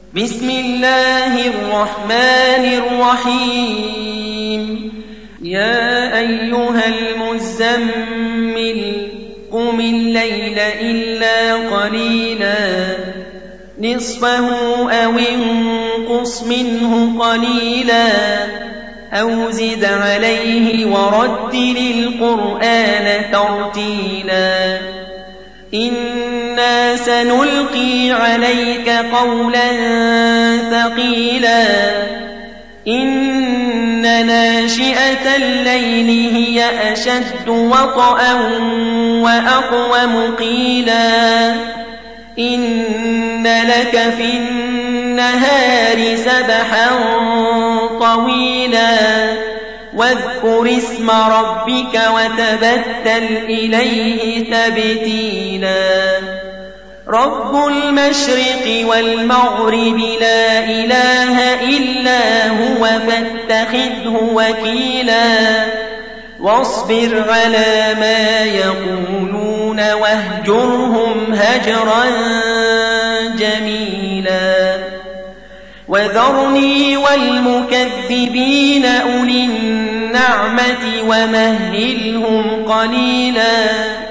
بسم الله الرحمن الرحيم يا أيها المزمل قم الليل إلا قليلا نصفه أو انقص منه قليلا أو زد عليه ورتل القرآن ترتيلا إنا سنلقي عليك قولا ثقيلا إن ناشئة الليل هي أشد وطئا وأقوم قيلا إن لك في النهار سبحا طويلا واذكر اسم ربك وتبتل إليه تبتيلا رب المشرق والمغرب لا إله إلا هو فاتخذه وكيلا واصبر على ما يقولون واهجرهم هجرا جميلا وذرني والمكذبين أولي النعمة ومهلهم قليلا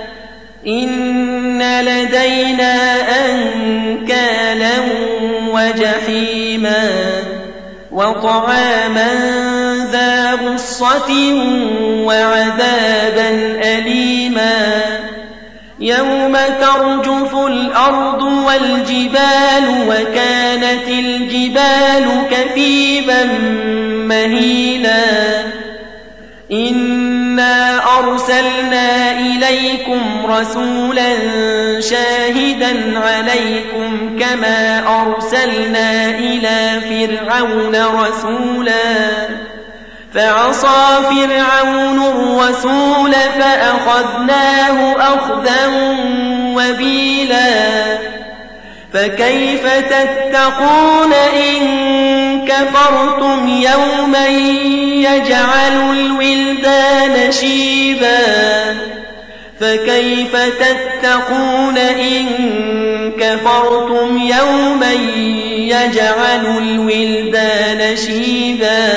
إن لدينا أنكالا وجحيما وطعاما ذا غصة وعذابا أليما يوم ترجف الأرض والجبال وكانت الجبال كثيبا مهيلا إنا أرسلنا إليكم رسولا شاهدا عليكم كما أرسلنا إلى فرعون رسولا فعصى فرعون الرسول فأخذناه أخذا وبيلا فكيف تتقون إن كفرتم يوما يجعل الولدان شيبا فكيف تتقون إن كفرتم يوما يجعل الولدان شيبا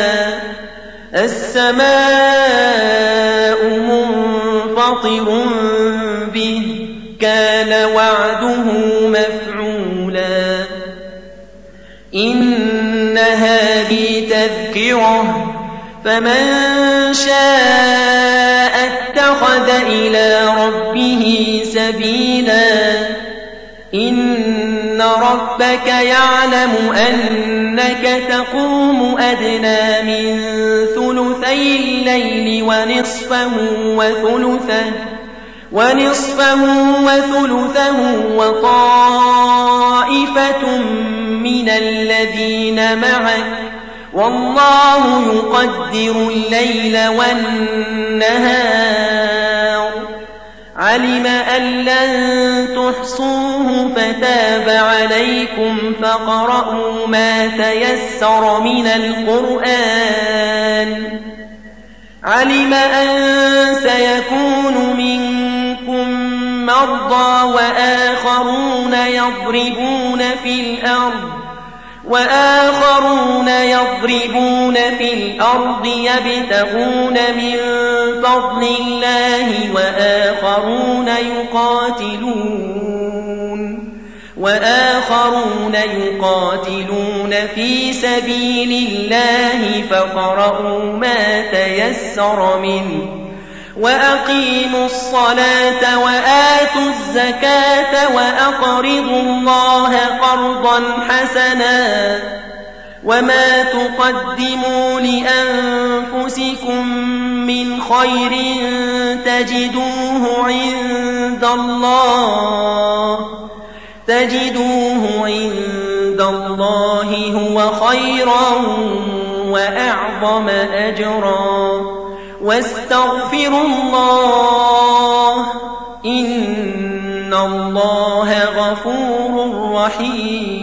السماء منفطر به كان وعده مفعولا إن هذه تذكرة فمن شاء اتخذ إلى ربه سبيلا إن ربك يعلم أنك تقوم أدنى من ثلثي الليل ونصفه وثلثه وطائفة من الذين معك والله يقدر الليل والنهار علم أن لن تحصوه فتاب عليكم فاقرؤوا ما تيسر من القرآن علم أن سيكون منكم مرضى وآخرون يضربون في الأرض يبتغون من فضل الله وآخرون يقاتلون في سبيل الله فاقرؤوا ما تيسر منه وأقيموا الصلاة وآتوا الزكاة وأقرضوا الله قرضا حسنا وما تقدموا لأنفسكم من خير تجدوه عند الله هو خيرا وأعظم أجرا واستغفروا الله إن الله غفور رحيم